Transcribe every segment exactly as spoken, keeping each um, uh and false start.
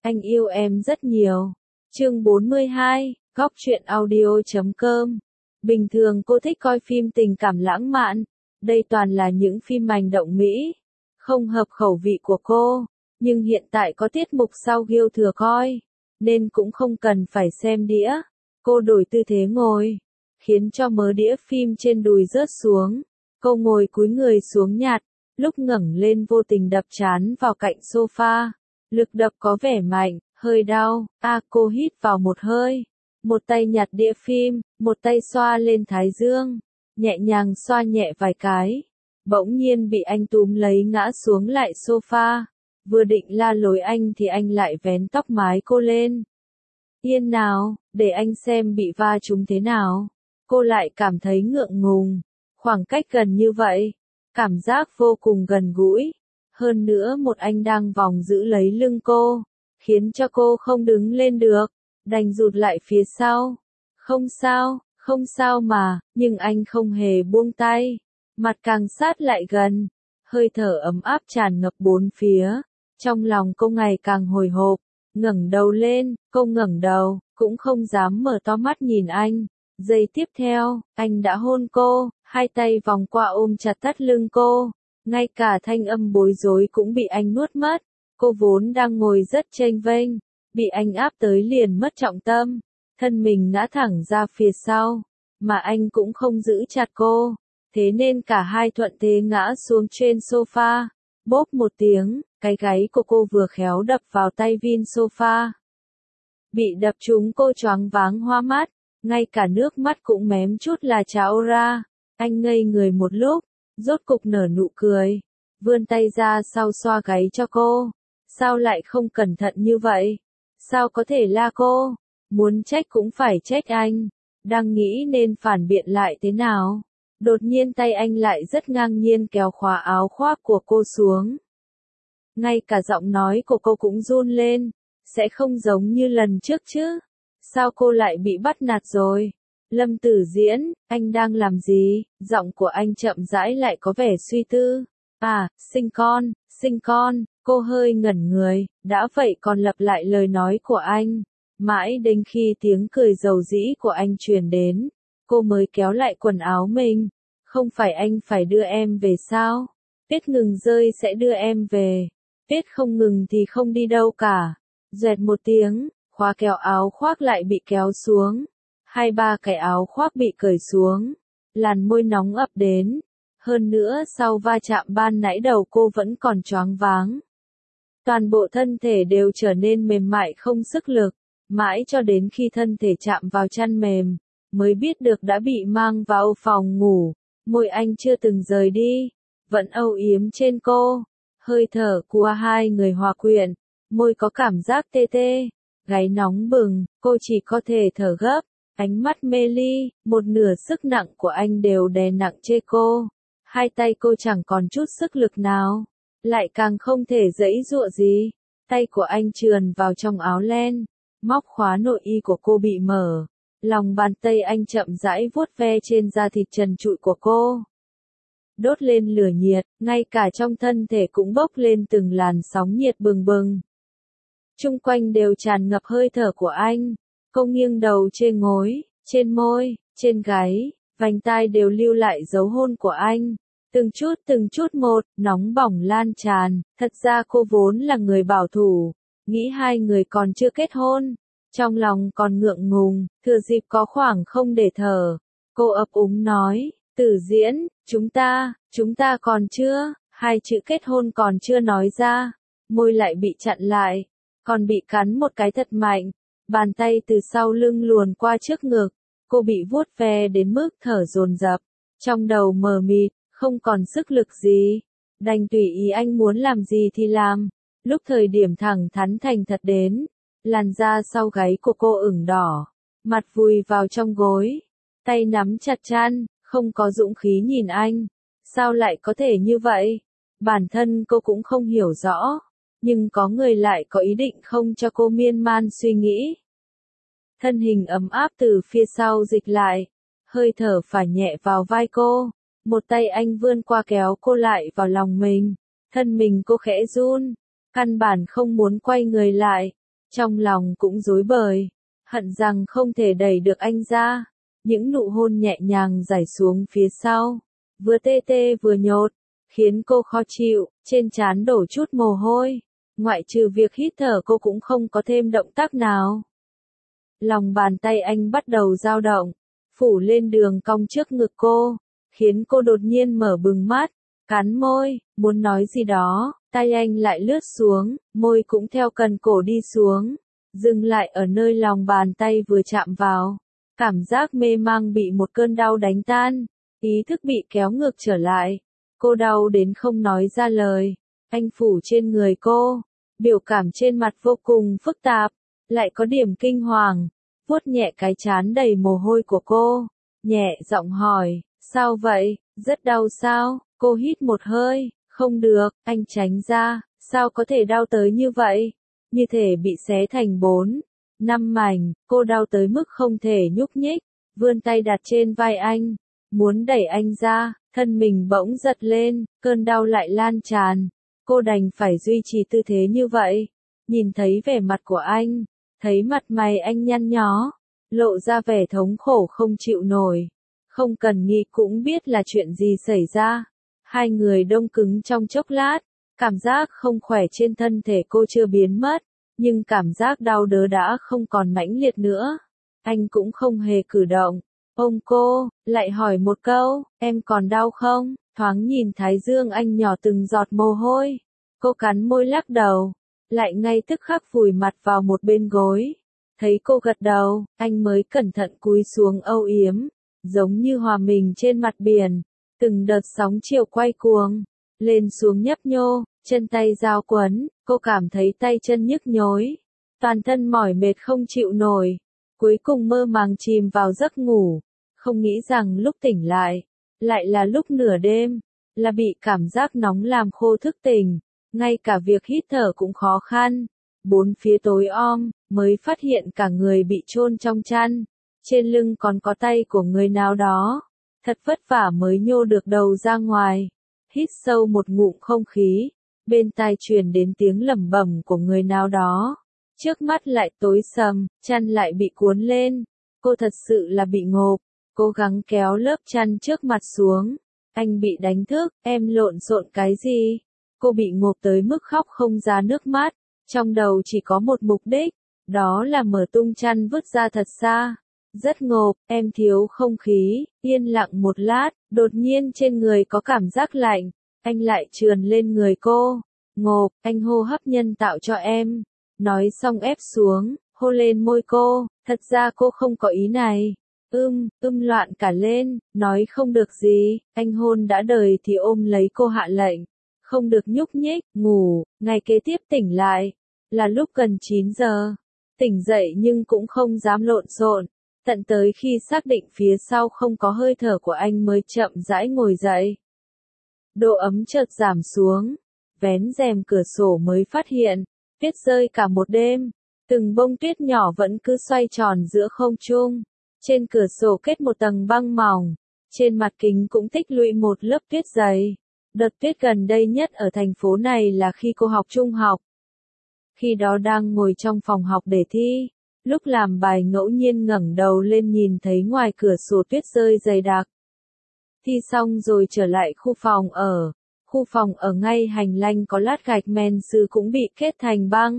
anh yêu em rất nhiều. Chương bốn mươi hai, góc truyện audio chấm com. Bình thường cô thích coi phim tình cảm lãng mạn, đây toàn là những phim hành động Mỹ, không hợp khẩu vị của cô, nhưng hiện tại có tiết mục sau Ghiêu Thừa coi, nên cũng không cần phải xem đĩa. Cô đổi tư thế ngồi, khiến cho mớ đĩa phim trên đùi rớt xuống. Cô ngồi cúi người xuống nhặt, lúc ngẩng lên vô tình đập trán vào cạnh sofa. Lực đập có vẻ mạnh, hơi đau. A à, cô hít vào một hơi, một tay nhặt đĩa phim, một tay xoa lên thái dương, nhẹ nhàng xoa nhẹ vài cái. Bỗng nhiên bị anh túm lấy ngã xuống lại sofa. Vừa định la lối anh thì anh lại vén tóc mái cô lên. Yên nào, để anh xem bị va trúng thế nào. Cô lại cảm thấy ngượng ngùng. Khoảng cách gần như vậy, cảm giác vô cùng gần gũi. Hơn nữa một anh đang vòng giữ lấy lưng cô, khiến cho cô không đứng lên được, đành rụt lại phía sau. Không sao, không sao mà, nhưng anh không hề buông tay, mặt càng sát lại gần, hơi thở ấm áp tràn ngập bốn phía. Trong lòng cô ngày càng hồi hộp, ngẩng đầu lên, cô ngẩng đầu, cũng không dám mở to mắt nhìn anh. Giây tiếp theo, anh đã hôn cô, hai tay vòng qua ôm chặt thắt lưng cô. Ngay cả thanh âm bối rối cũng bị anh nuốt mất. Cô vốn đang ngồi rất chênh vênh, bị anh áp tới liền mất trọng tâm, thân mình ngã thẳng ra phía sau, mà anh cũng không giữ chặt cô, thế nên cả hai thuận thế ngã xuống trên sofa. Bốp một tiếng, cái gáy của cô vừa khéo đập vào tay vin sofa. Bị đập trúng cô choáng váng hoa mắt, ngay cả nước mắt cũng mém chút là trào ra. Anh ngây người một lúc, rốt cục nở nụ cười, vươn tay ra sau xoa gáy cho cô. Sao lại không cẩn thận như vậy? Sao có thể la cô? Muốn trách cũng phải trách anh. Đang nghĩ nên phản biện lại thế nào. Đột nhiên tay anh lại rất ngang nhiên kéo khóa áo khoác của cô xuống. Ngay cả giọng nói của cô cũng run lên. Sẽ không giống như lần trước chứ? Sao cô lại bị bắt nạt rồi? Lâm Tử Diễn, anh đang làm gì? Giọng của anh chậm rãi lại có vẻ suy tư. À, sinh con, sinh con. Cô hơi ngẩn người, đã vậy còn lặp lại lời nói của anh. Mãi đến khi tiếng cười dầu dĩ của anh truyền đến, cô mới kéo lại quần áo mình. Không phải anh phải đưa em về sao? Tuyết ngừng rơi sẽ đưa em về. Tuyết không ngừng thì không đi đâu cả. Doẹt một tiếng, khóa kéo áo khoác lại bị kéo xuống. Hai ba cái áo khoác bị cởi xuống. Làn môi nóng ập đến. Hơn nữa sau va chạm ban nãy đầu cô vẫn còn choáng váng. Toàn bộ thân thể đều trở nên mềm mại không sức lực, mãi cho đến khi thân thể chạm vào chăn mềm, mới biết được đã bị mang vào phòng ngủ. Môi anh chưa từng rời đi, vẫn âu yếm trên cô. Hơi thở của hai người hòa quyện, môi có cảm giác tê tê, gáy nóng bừng, cô chỉ có thể thở gấp, ánh mắt mê ly, một nửa sức nặng của anh đều đè nặng trên cô. Hai tay cô chẳng còn chút sức lực nào, lại càng không thể giãy giụa gì. Tay của anh trườn vào trong áo len, móc khóa nội y của cô bị mở. Lòng bàn tay anh chậm rãi vuốt ve trên da thịt trần trụi của cô. Đốt lên lửa nhiệt, ngay cả trong thân thể cũng bốc lên từng làn sóng nhiệt bừng bừng. Chung quanh đều tràn ngập hơi thở của anh. Cô nghiêng đầu trên gối, trên môi, trên gáy, vành tai đều lưu lại dấu hôn của anh. Từng chút từng chút một, nóng bỏng lan tràn. Thật ra cô vốn là người bảo thủ, nghĩ hai người còn chưa kết hôn, trong lòng còn ngượng ngùng, thừa dịp có khoảng không để thở. Cô ấp úng nói, Tử Diễn, chúng ta, chúng ta còn chưa, hai chữ kết hôn còn chưa nói ra, môi lại bị chặn lại, còn bị cắn một cái thật mạnh, bàn tay từ sau lưng luồn qua trước ngực, cô bị vuốt ve đến mức thở dồn dập, trong đầu mờ mịt, không còn sức lực gì, đành tùy ý anh muốn làm gì thì làm. Lúc thời điểm thẳng thắn thành thật đến, làn da sau gáy của cô ửng đỏ, mặt vùi vào trong gối, tay nắm chặt chăn, không có dũng khí nhìn anh. Sao lại có thể như vậy? Bản thân cô cũng không hiểu rõ, nhưng có người lại có ý định không cho cô miên man suy nghĩ. Thân hình ấm áp từ phía sau dịch lại, hơi thở phả nhẹ vào vai cô, một tay anh vươn qua kéo cô lại vào lòng mình, thân mình cô khẽ run, căn bản không muốn quay người lại, Trong lòng cũng rối bời, hận rằng không thể đẩy được anh ra. Những nụ hôn nhẹ nhàng rải xuống phía sau, vừa tê tê vừa nhột, khiến cô khó chịu, trên trán đổ chút mồ hôi. Ngoại trừ việc hít thở cô cũng không có thêm động tác nào. Lòng bàn tay anh bắt đầu dao động, phủ lên đường cong trước ngực cô, khiến cô đột nhiên mở bừng mắt, cắn môi, muốn nói gì đó, tay anh lại lướt xuống, môi cũng theo cần cổ đi xuống, dừng lại ở nơi lòng bàn tay vừa chạm vào. Cảm giác mê mang bị một cơn đau đánh tan, ý thức bị kéo ngược trở lại. Cô đau đến không nói ra lời. Anh phủ trên người cô, biểu cảm trên mặt vô cùng phức tạp, lại có điểm kinh hoàng, vuốt nhẹ cái trán đầy mồ hôi của cô, nhẹ giọng hỏi, sao vậy, rất đau sao? Cô hít một hơi, không được, anh tránh ra, sao có thể đau tới như vậy? Như thể bị xé thành bốn, năm mảnh, cô đau tới mức không thể nhúc nhích, vươn tay đặt trên vai anh, muốn đẩy anh ra, thân mình bỗng giật lên, cơn đau lại lan tràn, cô đành phải duy trì tư thế như vậy, nhìn thấy vẻ mặt của anh, thấy mặt mày anh nhăn nhó, lộ ra vẻ thống khổ không chịu nổi, không cần nghĩ cũng biết là chuyện gì xảy ra, hai người đông cứng trong chốc lát, cảm giác không khỏe trên thân thể cô chưa biến mất. Nhưng cảm giác đau đớn đã không còn mãnh liệt nữa. Anh cũng không hề cử động. Ôm cô, lại hỏi một câu, em còn đau không? Thoáng nhìn thái dương anh nhỏ từng giọt mồ hôi. Cô cắn môi lắc đầu, lại ngay tức khắc vùi mặt vào một bên gối. Thấy cô gật đầu, anh mới cẩn thận cúi xuống âu yếm, giống như hòa mình trên mặt biển. Từng đợt sóng chiều quay cuồng, lên xuống nhấp nhô. Chân tay giao quấn, cô cảm thấy tay chân nhức nhối, toàn thân mỏi mệt không chịu nổi, cuối cùng mơ màng chìm vào giấc ngủ, không nghĩ rằng lúc tỉnh lại, lại là lúc nửa đêm, là bị cảm giác nóng làm khô thức tỉnh, ngay cả việc hít thở cũng khó khăn, bốn phía tối om, mới phát hiện cả người bị chôn trong chăn, trên lưng còn có tay của người nào đó, thật vất vả mới nhô được đầu ra ngoài, hít sâu một ngụm không khí. Bên tai truyền đến tiếng lẩm bẩm của người nào đó. Trước mắt lại tối sầm, chăn lại bị cuốn lên. Cô thật sự là bị ngộp. Cố gắng kéo lớp chăn trước mặt xuống. Anh bị đánh thức, em lộn xộn cái gì? Cô bị ngộp tới mức khóc không ra nước mắt. Trong đầu chỉ có một mục đích. Đó là mở tung chăn vứt ra thật xa. Rất ngộp, em thiếu không khí. Yên lặng một lát, đột nhiên trên người có cảm giác lạnh. Anh lại trườn lên người cô. Ngộp, anh hô hấp nhân tạo cho em. Nói xong ép xuống, hôn lên môi cô. Thật ra cô không có ý này. Ưm, ưm loạn cả lên, nói không được gì. Anh hôn đã đời thì ôm lấy cô hạ lệnh. Không được nhúc nhích, ngủ. Ngày kế tiếp tỉnh lại. Là lúc gần chín giờ. Tỉnh dậy nhưng cũng không dám lộn xộn. Tận tới khi xác định phía sau không có hơi thở của anh mới chậm rãi ngồi dậy. Độ ấm chợt giảm xuống, vén rèm cửa sổ mới phát hiện, tuyết rơi cả một đêm, từng bông tuyết nhỏ vẫn cứ xoay tròn giữa không trung, trên cửa sổ kết một tầng băng mỏng, trên mặt kính cũng tích lũy một lớp tuyết dày. Đợt tuyết gần đây nhất ở thành phố này là khi cô học trung học. Khi đó đang ngồi trong phòng học để thi, lúc làm bài ngẫu nhiên ngẩng đầu lên nhìn thấy ngoài cửa sổ tuyết rơi dày đặc. Thi xong rồi trở lại khu phòng ở, khu phòng ở ngay hành lang có lát gạch men sứ cũng bị kết thành băng.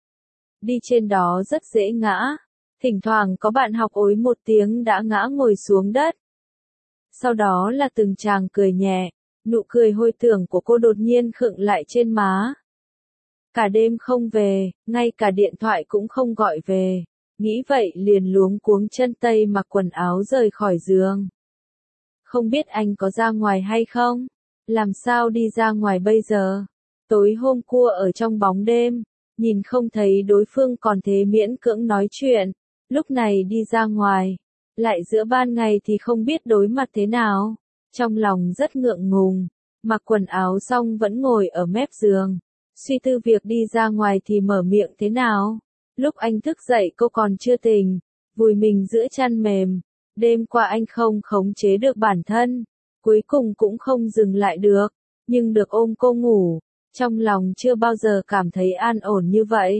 Đi trên đó rất dễ ngã, thỉnh thoảng có bạn học ối một tiếng đã ngã ngồi xuống đất. Sau đó là từng tràng cười nhẹ, nụ cười hôi tưởng của cô đột nhiên khựng lại trên má. Cả đêm không về, ngay cả điện thoại cũng không gọi về, nghĩ vậy liền luống cuống chân tây mặc quần áo rời khỏi giường. Không biết anh có ra ngoài hay không? Làm sao đi ra ngoài bây giờ? Tối hôm cua ở trong bóng đêm, nhìn không thấy đối phương còn thế miễn cưỡng nói chuyện, lúc này đi ra ngoài, lại giữa ban ngày thì không biết đối mặt thế nào, trong lòng rất ngượng ngùng, mặc quần áo xong vẫn ngồi ở mép giường, suy tư việc đi ra ngoài thì mở miệng thế nào. Lúc anh thức dậy cô còn chưa tỉnh, vùi mình giữa chăn mềm. Đêm qua anh không khống chế được bản thân, cuối cùng cũng không dừng lại được, nhưng được ôm cô ngủ, trong lòng chưa bao giờ cảm thấy an ổn như vậy.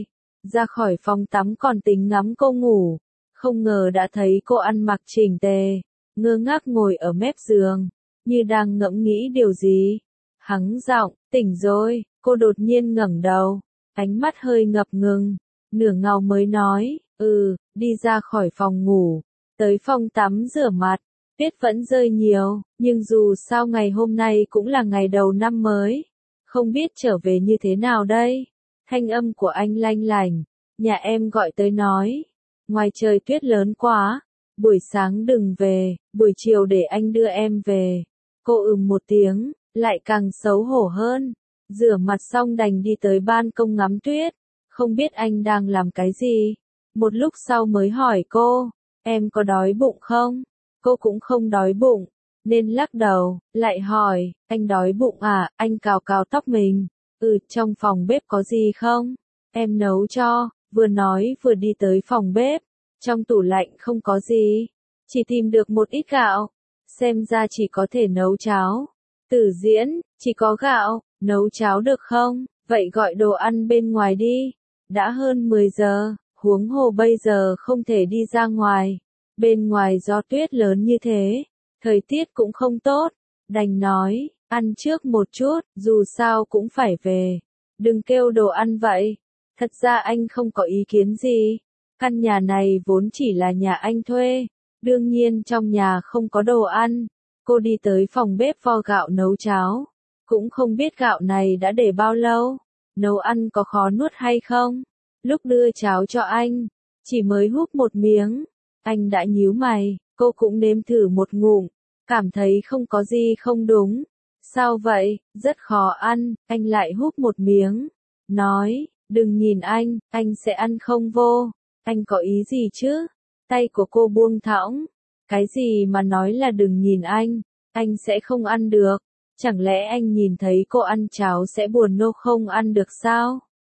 ra khỏi phòng tắm còn tính ngắm cô ngủ, không ngờ đã thấy cô ăn mặc chỉnh tề, ngơ ngác ngồi ở mép giường, như đang ngẫm nghĩ điều gì. Hắng giọng, tỉnh rồi, cô đột nhiên ngẩng đầu, ánh mắt hơi ngập ngừng, nửa ngàu mới nói, ừ, đi ra khỏi phòng ngủ, tới phòng tắm rửa mặt, tuyết vẫn rơi nhiều, nhưng dù sao ngày hôm nay cũng là ngày đầu năm mới, không biết trở về như thế nào đây. Thanh âm của anh lanh lành, nhà em gọi tới nói, ngoài trời tuyết lớn quá, buổi sáng đừng về, buổi chiều để anh đưa em về. Cô ừm một tiếng, lại càng xấu hổ hơn, rửa mặt xong đành đi tới ban công ngắm tuyết, không biết anh đang làm cái gì. Một lúc sau mới hỏi cô, em có đói bụng không? Cô cũng không đói bụng, nên lắc đầu, lại hỏi, anh đói bụng à? Anh cào cào tóc mình, ừ, trong phòng bếp có gì không? Em nấu cho, vừa nói vừa đi tới phòng bếp, trong tủ lạnh không có gì, chỉ tìm được một ít gạo, xem ra chỉ có thể nấu cháo. Tử Diễn, chỉ có gạo, nấu cháo được không? Vậy gọi đồ ăn bên ngoài đi, đã hơn mười giờ, huống hồ bây giờ không thể đi ra ngoài, bên ngoài gió tuyết lớn như thế, thời tiết cũng không tốt, đành nói, ăn trước một chút, dù sao cũng phải về, đừng kêu đồ ăn vậy. Thật ra anh không có ý kiến gì, căn nhà này vốn chỉ là nhà anh thuê, đương nhiên trong nhà không có đồ ăn. Cô đi tới phòng bếp vo gạo nấu cháo, cũng không biết gạo này đã để bao lâu, nấu ăn có khó nuốt hay không. Lúc đưa cháo cho anh, chỉ mới húp một miếng, anh đã nhíu mày, cô cũng nếm thử một ngụm, cảm thấy không có gì không đúng. Sao vậy, rất khó ăn, anh lại húp một miếng, nói, đừng nhìn anh, anh sẽ ăn không vô, anh có ý gì chứ? Tay của cô buông thõng, cái gì mà nói là đừng nhìn anh, anh sẽ không ăn được, chẳng lẽ anh nhìn thấy cô ăn cháo sẽ buồn nôn không ăn được sao?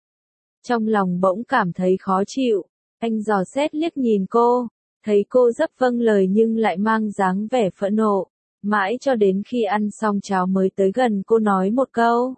Trong lòng bỗng cảm thấy khó chịu, anh dò xét liếc nhìn cô, thấy cô rất vâng lời nhưng lại mang dáng vẻ phẫn nộ, mãi cho đến khi ăn xong cháo mới tới gần cô nói một câu.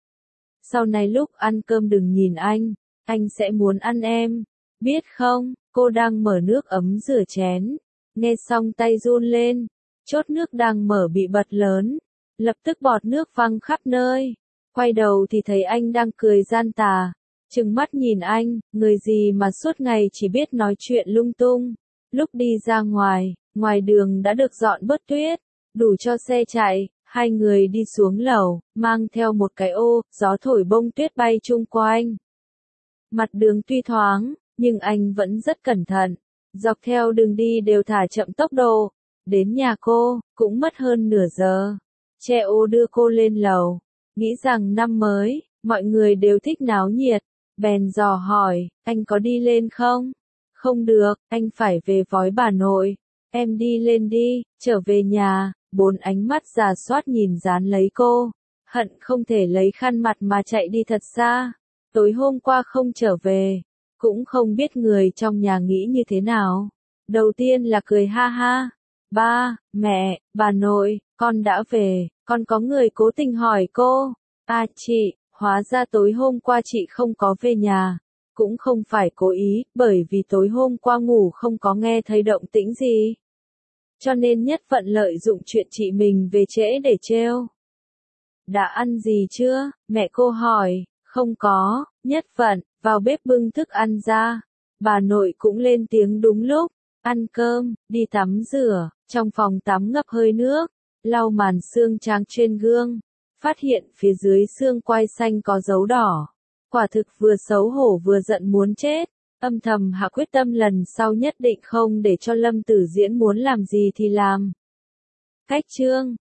Sau này lúc ăn cơm đừng nhìn anh, anh sẽ muốn ăn em, biết không? Cô đang mở nước ấm rửa chén, nghe xong tay run lên, chốt nước đang mở bị bật lớn, lập tức bọt nước văng khắp nơi, quay đầu thì thấy anh đang cười gian tà, trừng mắt nhìn anh, người gì mà suốt ngày chỉ biết nói chuyện lung tung. Lúc đi ra ngoài, ngoài đường đã được dọn bớt tuyết, đủ cho xe chạy, hai người đi xuống lầu, mang theo một cái ô, gió thổi bông tuyết bay chung quanh. Mặt đường tuy thoáng, nhưng anh vẫn rất cẩn thận, dọc theo đường đi đều thả chậm tốc độ, đến nhà cô, cũng mất hơn nửa giờ. Che ô đưa cô lên lầu, nghĩ rằng năm mới, mọi người đều thích náo nhiệt, bèn dò hỏi, anh có đi lên không? Không được, anh phải về với bà nội, em đi lên đi, trở về nhà. Bốn ánh mắt già soát nhìn dán lấy cô, hận không thể lấy khăn mặt mà chạy đi thật xa. Tối hôm qua không trở về, cũng không biết người trong nhà nghĩ như thế nào. Đầu tiên là cười ha ha, ba, mẹ, bà nội, con đã về, con có người cố tình hỏi cô, à chị, hóa ra tối hôm qua chị không có về nhà, cũng không phải cố ý, bởi vì tối hôm qua ngủ không có nghe thấy động tĩnh gì. Cho nên Nhất Vận lợi dụng chuyện chị mình về trễ để trêu. Đã ăn gì chưa? Mẹ cô hỏi. Không có, Nhất Vận, vào bếp bưng thức ăn ra. Bà nội cũng lên tiếng đúng lúc. Ăn cơm, đi tắm rửa, trong phòng tắm ngập hơi nước, lau màn xương trắng trên gương. Phát hiện phía dưới xương quai xanh có dấu đỏ. Quả thực vừa xấu hổ vừa giận muốn chết. Âm thầm hạ quyết tâm lần sau nhất định không để cho Lâm Tử Diễn muốn làm gì thì làm. Cách chương